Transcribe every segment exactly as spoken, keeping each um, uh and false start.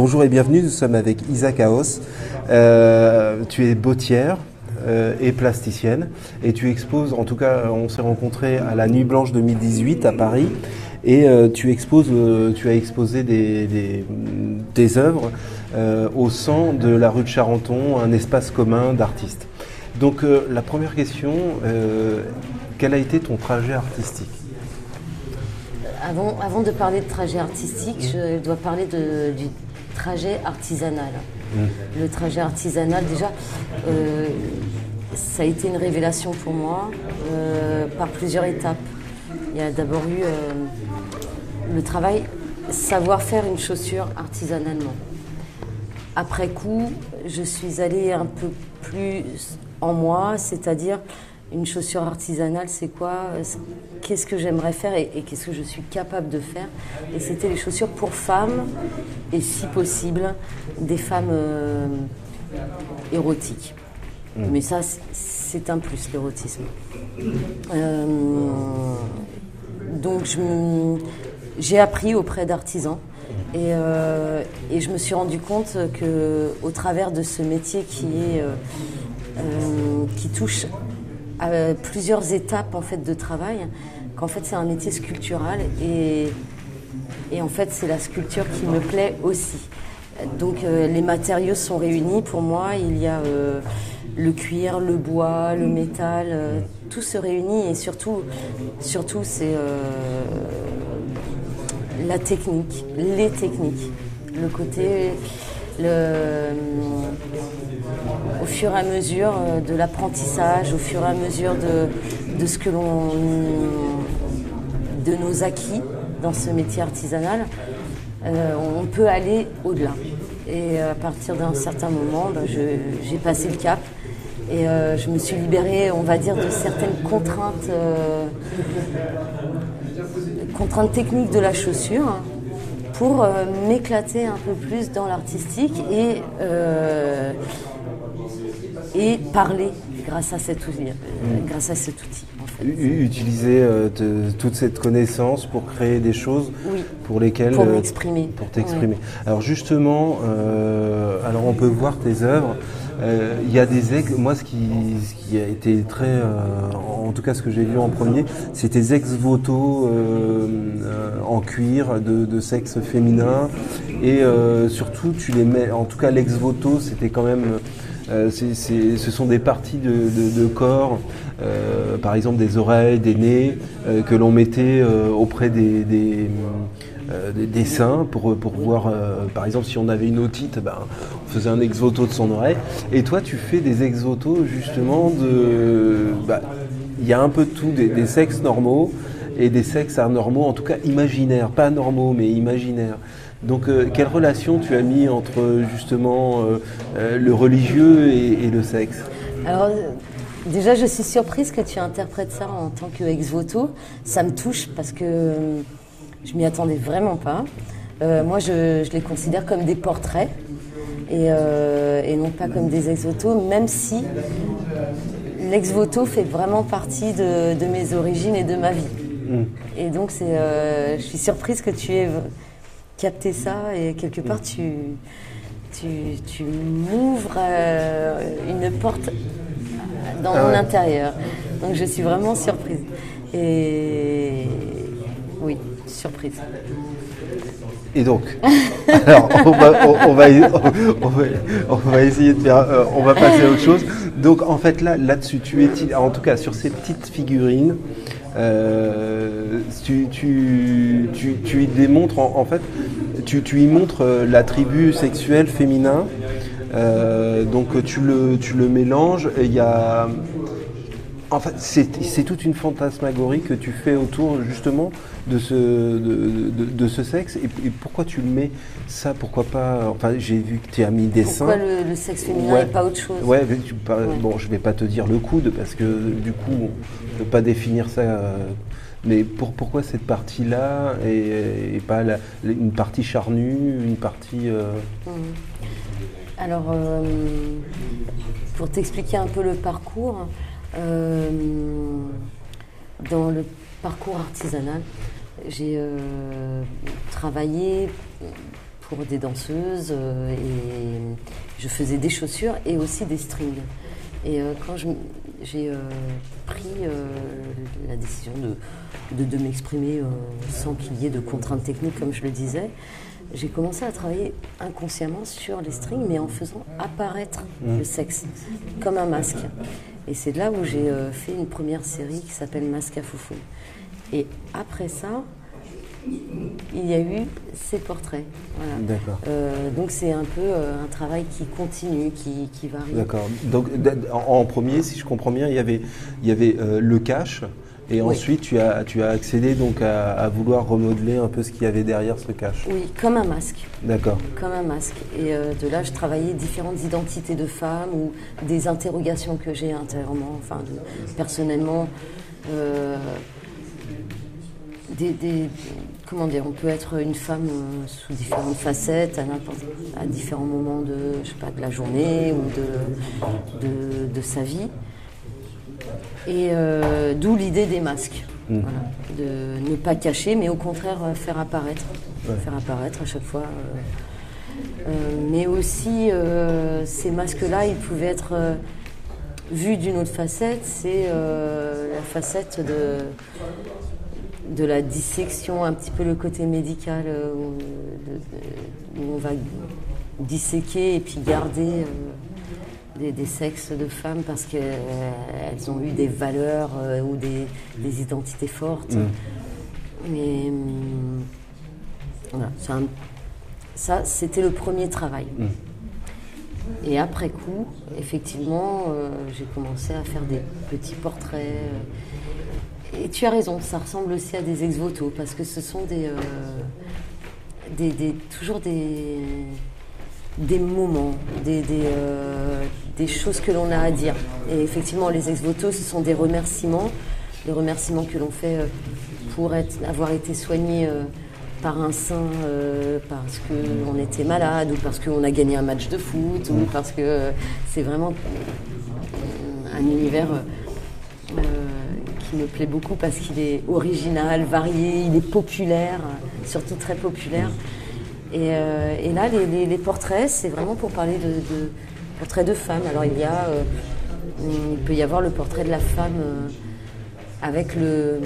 bonjour et bienvenue, nous sommes avec Isa Chaos. Euh, tu es bottière euh, et plasticienne et tu exposes, en tout cas on s'est rencontrés à la Nuit Blanche deux mille dix-huit à Paris et euh, tu exposes, euh, tu as exposé des, des, des œuvres euh, au sein de la rue de Charenton, un espace commun d'artistes. Donc euh, la première question, euh, quel a été ton trajet artistique ? Avant, avant de parler de trajet artistique, je dois parler de, du trajet artisanal. Mmh. Le trajet artisanal, déjà, euh, ça a été une révélation pour moi euh, par plusieurs étapes. Il y a d'abord eu euh, le travail, savoir faire une chaussure artisanalement. Après coup, je suis allée un peu plus en moi, c'est-à-dire une chaussure artisanale, c'est quoi ? Qu'est-ce que j'aimerais faire et, et qu'est-ce que je suis capable de faire ? Et c'était les chaussures pour femmes et, si possible, des femmes euh, érotiques. Mmh. Mais ça, c'est un plus, l'érotisme. Euh, donc, je me, j'ai appris auprès d'artisans et, euh, et je me suis rendu compte qu'au travers de ce métier qui, est, euh, euh, qui touche à plusieurs étapes en fait, de travail, qu'en fait c'est un métier sculptural et, et en fait c'est la sculpture qui me plaît aussi. Donc euh, les matériaux sont réunis pour moi, il y a euh, le cuir, le bois, le métal, euh, tout se réunit et surtout, surtout c'est euh, la technique, les techniques, le côté... Le, au fur et à mesure de l'apprentissage, au fur et à mesure de, de ce que l'on, de nos acquis dans ce métier artisanal, euh, on peut aller au-delà. Et à partir d'un certain moment, ben, je, j'ai passé le cap et euh, je me suis libérée, on va dire, de certaines contraintes, euh, contraintes techniques de la chaussure, pour euh, m'éclater un peu plus dans l'artistique et, euh, et parler grâce à cet outil. Euh, grâce à cet outil en fait. Utiliser euh, te, toute cette connaissance pour créer des choses oui, pour lesquelles... Pour m'exprimer. Pour t'exprimer. Oui. Alors justement, euh, alors on peut voir tes œuvres. Il euh, y a des ex... Moi, ce qui, ce qui a été très... Euh, en tout cas, ce que j'ai vu en premier, c'est tes ex-voto euh, euh, en cuir de, de sexe féminin. Et euh, surtout, tu les mets... En tout cas, l'ex-voto, c'était quand même... Euh, c'est, c'est, ce sont des parties de, de, de corps, euh, par exemple des oreilles, des nez, euh, que l'on mettait euh, auprès des... des Euh, des dessins pour, pour voir, euh, par exemple, si on avait une otite, ben, on faisait un ex-voto de son oreille. Et toi, tu fais des ex-votos justement de... Bah, il y a un peu de tout, des, des sexes normaux et des sexes anormaux, en tout cas imaginaires, pas normaux, mais imaginaires. Donc, euh, quelle relation tu as mis entre justement euh, euh, le religieux et, et le sexe ? Alors, déjà, je suis surprise que tu interprètes ça en tant qu'ex-voto. Ça me touche parce que... Je m'y attendais vraiment pas. Euh, moi, je, je les considère comme des portraits et, euh, et non pas comme des ex-voto, même si l'ex-voto fait vraiment partie de, de mes origines et de ma vie. Mmh. Et donc, c'est, euh, je suis surprise que tu aies capté ça et quelque part, tu, tu, tu m'ouvres euh, une porte dans ah mon ouais. intérieur. Donc, je suis vraiment surprise. Et oui. Surprise. Et donc, alors on va, on, on, va, on, va, on va essayer de faire, euh, on va passer à autre chose. Donc en fait là, là-dessus, tu es, en tout cas sur ces petites figurines, euh, tu, tu, tu, tu y démontres, en, en fait, tu, tu y montres l'attribut sexuel féminin. Euh, donc tu le, tu le mélanges. Il y a En fait, c'est, c'est toute une fantasmagorie que tu fais autour justement de ce, de, de, de ce sexe. Et, et pourquoi tu le mets ça ? Pourquoi pas ? Enfin, j'ai vu que tu as mis des seins. Pourquoi le, le sexe féminin ouais. et pas autre chose ? Ouais, mais tu, pas, ouais. Bon, je vais pas te dire le coude parce que du coup, on ne peut pas définir ça. Euh, mais pour, pourquoi cette partie-là et, et pas la, une partie charnue, une partie... Euh... Mmh. Alors, euh, pour t'expliquer un peu le parcours... Euh, dans le parcours artisanal, j'ai euh, travaillé pour des danseuses euh, et je faisais des chaussures et aussi des strings. Et euh, quand je, j'ai euh, pris euh, la décision de, de, de m'exprimer euh, sans qu'il y ait de contraintes techniques, comme je le disais, j'ai commencé à travailler inconsciemment sur les strings, mais en faisant apparaître mmh. le sexe, comme un masque. Et c'est de là où j'ai euh, fait une première série qui s'appelle Masque à Foufoune. Et après ça, il y a eu ces portraits. Voilà. D'accord. Euh, donc c'est un peu euh, un travail qui continue, qui, qui varie. D'accord. Donc en, en premier, si je comprends bien, il y avait, il y avait euh, le cache. Et oui. ensuite, tu as, tu as accédé donc à, à vouloir remodeler un peu ce qu'il y avait derrière ce cache. Oui, comme un masque. D'accord. Comme un masque. Et euh, de là, je travaillais différentes identités de femmes ou des interrogations que j'ai intérieurement, enfin, de, personnellement. Euh, des, des, comment dire, on peut être une femme euh, sous différentes facettes, à, n'importe, à différents moments de, je sais pas, de la journée ou de, de, de sa vie. Et euh, d'où l'idée des masques, mmh. voilà, de ne pas cacher, mais au contraire euh, faire apparaître, ouais. faire apparaître à chaque fois. Euh, euh, mais aussi, euh, ces masques-là, ils pouvaient être euh, vus d'une autre facette, c'est euh, la facette de, de la dissection, un petit peu le côté médical, euh, où, de, de, où on va disséquer et puis garder... Euh, Des, des sexes de femmes parce qu'elles euh, ont eu des valeurs euh, ou des, des identités fortes. Mmh. Mais hum, voilà, un, ça, c'était le premier travail. Mmh. Et après coup, effectivement, euh, j'ai commencé à faire des petits portraits. Et tu as raison, ça ressemble aussi à des ex-voto parce que ce sont des, euh, des, des toujours des... des moments, des, des, euh, des choses que l'on a à dire. Et effectivement, les ex-voto, ce sont des remerciements, des remerciements que l'on fait euh, pour être, avoir été soigné euh, par un saint euh, parce qu'on était malade ou parce qu'on a gagné un match de foot ou parce que euh, c'est vraiment un univers euh, qui me plaît beaucoup parce qu'il est original, varié, il est populaire, surtout très populaire. Et, euh, et là, les, les, les portraits, c'est vraiment pour parler de, de portraits de femmes. Alors, il y a, euh, il peut y avoir le portrait de la femme euh, avec le,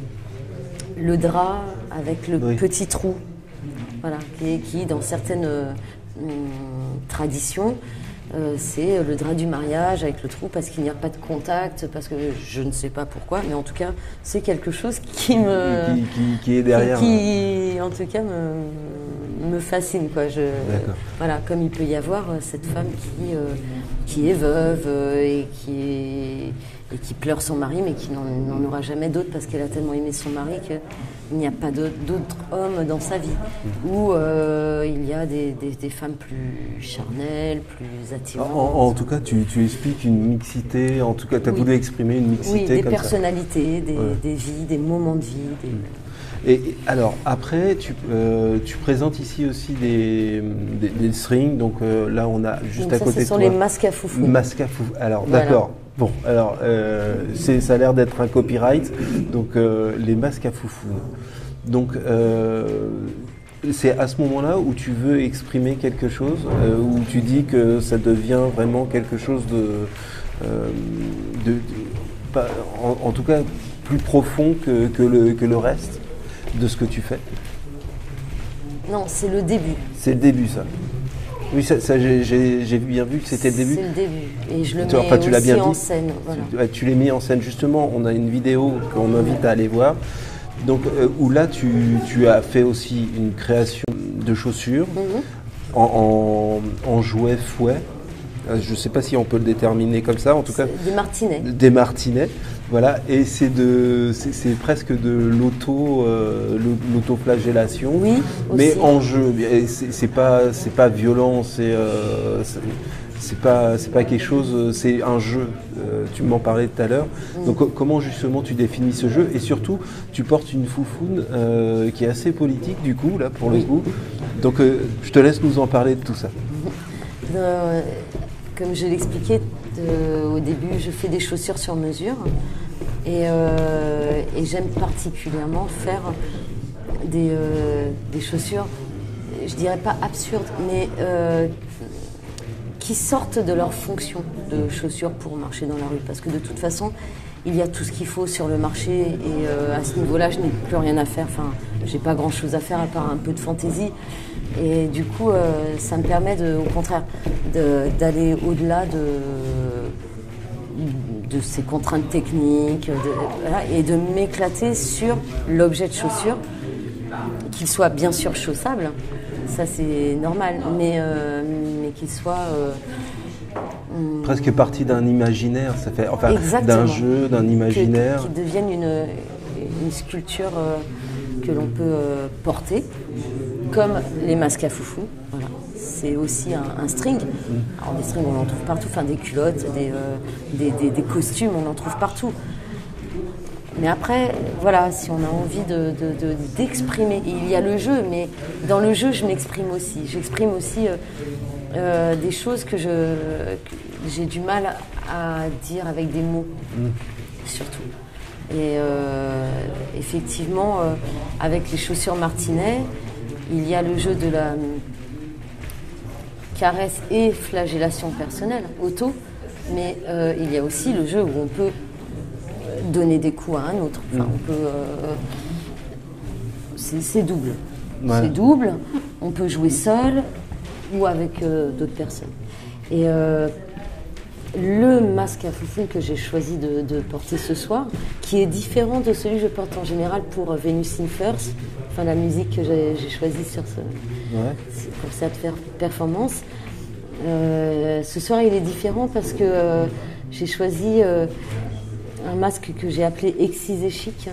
le drap, avec le oui. petit trou, voilà, qui, qui dans certaines euh, traditions, euh, c'est le drap du mariage avec le trou parce qu'il n'y a pas de contact, parce que je ne sais pas pourquoi, mais en tout cas, c'est quelque chose qui me... Qui, qui, qui est derrière. Qui, qui en tout cas, me... me fascine, quoi. Je, voilà, comme il peut y avoir cette femme qui, euh, qui est veuve euh, et, qui est, et qui pleure son mari, mais qui n'en aura jamais d'autre parce qu'elle a tellement aimé son mari qu'il n'y a pas d'autres hommes dans sa vie. Mmh. Ou euh, il y a des, des, des femmes plus charnelles, plus attirantes. En, en tout cas, tu, tu expliques une mixité, en tout cas, tu as oui. voulu exprimer une mixité. Oui, des comme personnalités, ça. Des, ouais. des vies, des moments de vie. Des... Mmh. Et alors après, tu, euh, tu présentes ici aussi des, des, des strings. Donc euh, là, on a juste donc à ça, côté de toi. Ce sont les masques à foufou. Masques à foufou. Alors voilà. d'accord. Bon, alors euh, c'est, ça a l'air d'être un copyright. Donc euh, les masques à foufou. Donc euh, c'est à ce moment-là où tu veux exprimer quelque chose, euh, où tu dis que ça devient vraiment quelque chose de, euh, de, de pas, en, en tout cas plus profond que, que, le, que le reste de ce que tu fais? Non, c'est le début. C'est le début, ça. Oui, ça, ça j'ai, j'ai bien vu que c'était le début. C'est le début. Et je le tu, mets enfin, tu aussi l'as bien en dit. scène. Voilà. Tu, tu l'as mis en scène. Justement, on a une vidéo qu'on invite à aller voir. Donc, euh, où là, tu, tu as fait aussi une création de chaussures mm-hmm. en, en, en jouet fouet. Je ne sais pas si on peut le déterminer comme ça, en tout cas. Des martinets. Des martinets, voilà. Et c'est de, c'est, c'est presque de l'auto, euh, l'autoflagellation. Oui. Mais aussi. en jeu. C'est, c'est pas, c'est pas violent. C'est, euh, c'est, c'est pas, c'est pas quelque chose. C'est un jeu. Euh, tu m'en parlais tout à l'heure. Mm. Donc comment justement tu définis ce jeu? Et surtout, tu portes une foufoune euh, qui est assez politique du coup là pour oui. le coup. Donc euh, je te laisse nous en parler de tout ça. Euh, Comme je l'expliquais euh, au début, je fais des chaussures sur mesure et, euh, et j'aime particulièrement faire des, euh, des chaussures je dirais pas absurdes, mais euh, qui sortent de leur fonction de chaussures pour marcher dans la rue. Parce que de toute façon, il y a tout ce qu'il faut sur le marché et euh, à ce niveau-là, je n'ai plus rien à faire. Enfin, j'ai pas grand-chose à faire à part un peu de fantaisie. Et du coup, euh, ça me permet, de, au contraire, de, d'aller au-delà de, de ces contraintes techniques de, voilà, et de m'éclater sur l'objet de chaussure, qu'il soit bien sûr chaussable, ça c'est normal, mais, euh, mais qu'il soit... Euh, presque partie d'un imaginaire, ça fait, enfin d'un jeu, d'un imaginaire. Qui devienne une, une sculpture euh, que l'on peut euh, porter, comme les masques à foufou. Voilà. C'est aussi un, un string. Alors des strings, on en trouve partout, enfin des culottes, des, euh, des, des, des costumes, on en trouve partout. Mais après, voilà, si on a envie de, de, de, d'exprimer, il y a le jeu, mais dans le jeu, je m'exprime aussi. J'exprime aussi euh, euh, des choses que, je, que j'ai du mal à dire avec des mots, mmh. surtout. Et euh, effectivement, euh, avec les chaussures Martinet, il y a le jeu de la caresse et flagellation personnelle, auto, mais euh, il y a aussi le jeu où on peut donner des coups à un autre. Enfin, mmh. on peut, euh, c'est, c'est double. Ouais. C'est double. On peut jouer seul ou avec euh, d'autres personnes. Et euh, le masque à foufou que j'ai choisi de, de porter ce soir, qui est différent de celui que je porte en général pour Venus in Furs, enfin la musique que j'ai, j'ai choisie sur ce, ouais. pour cette performance. Euh, ce soir, il est différent parce que euh, j'ai choisi euh, un masque que j'ai appelé Excisé Chic.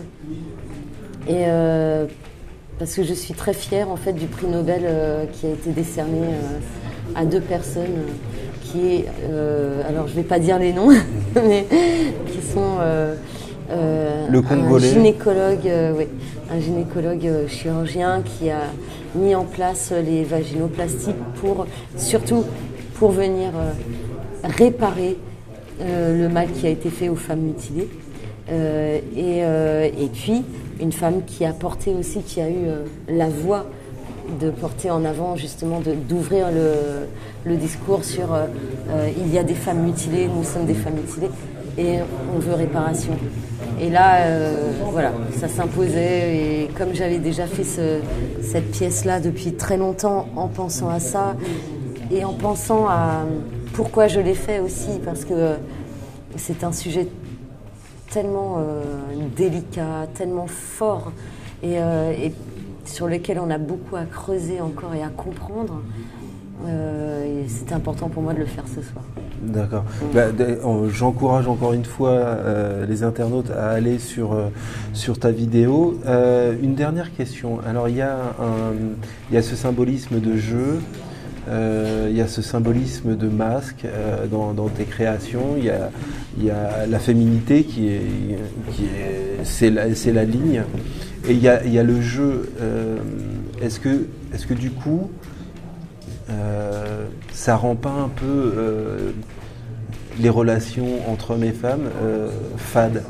Et euh, parce que je suis très fière en fait du prix Nobel euh, qui a été décerné euh, à deux personnes euh, qui est, euh, alors je vais pas dire les noms, mais qui sont euh, euh, le un gynécologue, euh, oui, un gynécologue euh, chirurgien qui a mis en place les vaginoplasties pour surtout pour venir euh, réparer euh, le mal qui a été fait aux femmes mutilées. Euh, et, euh, et puis une femme qui a porté aussi, qui a eu euh, la voix de porter en avant justement, de, d'ouvrir le, le discours sur euh, euh, il y a des femmes mutilées, nous sommes des femmes mutilées et on veut réparation. Et là, euh, voilà, ça s'imposait et comme j'avais déjà fait ce, cette pièce-là depuis très longtemps en pensant à ça et en pensant à pourquoi je l'ai fait aussi, parce que euh, c'est un sujet tellement euh, délicat, tellement fort et, euh, et sur lequel on a beaucoup à creuser encore et à comprendre. Euh, et c'était important pour moi de le faire ce soir. D'accord. Bah, j'encourage encore une fois euh, les internautes à aller sur, euh, sur ta vidéo. Euh, une dernière question. Alors il y a un, il y a ce symbolisme de jeu. Euh, il y a ce symbolisme de masque euh, dans, dans tes créations. Il y a, il y a la féminité qui est, qui est, c'est la, c'est la ligne. Et il y a, il y a le jeu. Euh, est-ce que, est-ce que du coup, euh, ça rend pas un peu euh, les relations entre hommes et femmes euh, fades?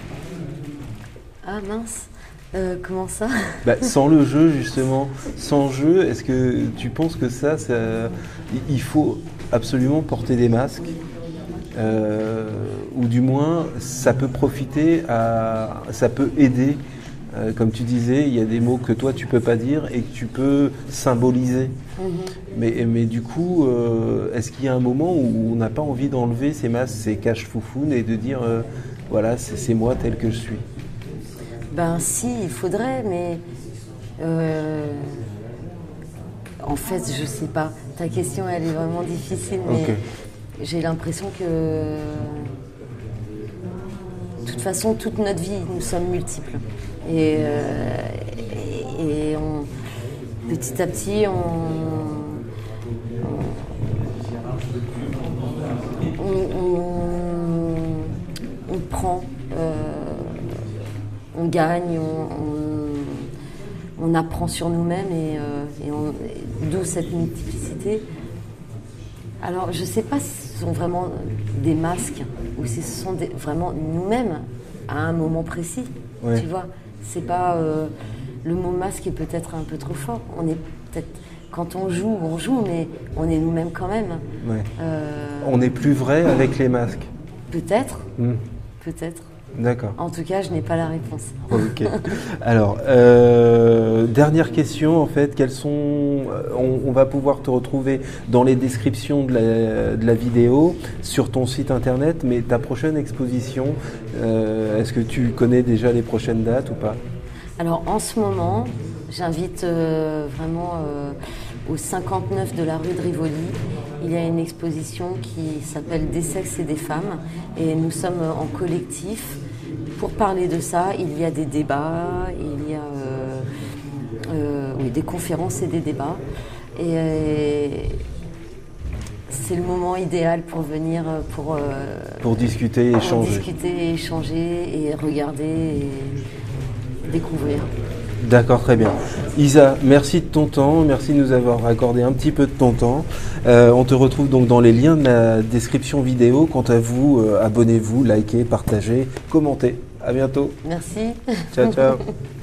Ah mince. Euh, comment ça? Bah, sans le jeu, justement, sans jeu, est-ce que tu penses que ça, ça il faut absolument porter des masques euh, ou du moins, ça peut profiter, à, ça peut aider, euh, comme tu disais, il y a des mots que toi tu peux pas dire et que tu peux symboliser. Mm-hmm. Mais, mais du coup, euh, est-ce qu'il y a un moment où on n'a pas envie d'enlever ces masques, ces cache-foufounes et de dire, euh, voilà, c'est, c'est moi tel que je suis? Ben si, il faudrait, mais euh, en fait, je sais pas. Ta question, elle est vraiment difficile, mais okay. J'ai l'impression que, de toute façon, toute notre vie, nous sommes multiples. Et, euh, et, et on, petit à petit, on, on, on, on prend... Euh, on gagne, on, on, on apprend sur nous-mêmes et, euh, et, on, et d'où cette multiplicité. Alors je ne sais pas si ce sont vraiment des masques ou si ce sont des, vraiment nous-mêmes à un moment précis. Ouais. Tu vois, c'est pas, euh, le mot masque est peut-être un peu trop fort. On est peut-être, quand on joue, on joue, mais on est nous-mêmes quand même. Ouais. Euh, On n'est plus vrai avec les masques. peut-être, Hmm. peut-être. D'accord. En tout cas, je n'ai pas la réponse. Ok. Alors, euh, dernière question en fait, quels sont, on, on va pouvoir te retrouver dans les descriptions de la, de la vidéo, sur ton site internet, mais ta prochaine exposition, euh, est-ce que tu connais déjà les prochaines dates ou pas? Alors en ce moment, j'invite euh, vraiment euh, au cinquante-neuf de la rue de Rivoli. Il y a une exposition qui s'appelle Des sexes et des femmes et nous sommes en collectif pour parler de ça. Il y a des débats, il y a euh, euh, oui, des conférences et des débats. Et euh, c'est le moment idéal pour venir, pour, euh, Pour discuter et pour échanger. discuter, et échanger et regarder et découvrir. D'accord, très bien. Isa, merci de ton temps, merci de nous avoir accordé un petit peu de ton temps. Euh, on te retrouve donc dans les liens de la description vidéo. Quant à vous, euh, abonnez-vous, likez, partagez, commentez. À bientôt. Merci. Ciao, ciao.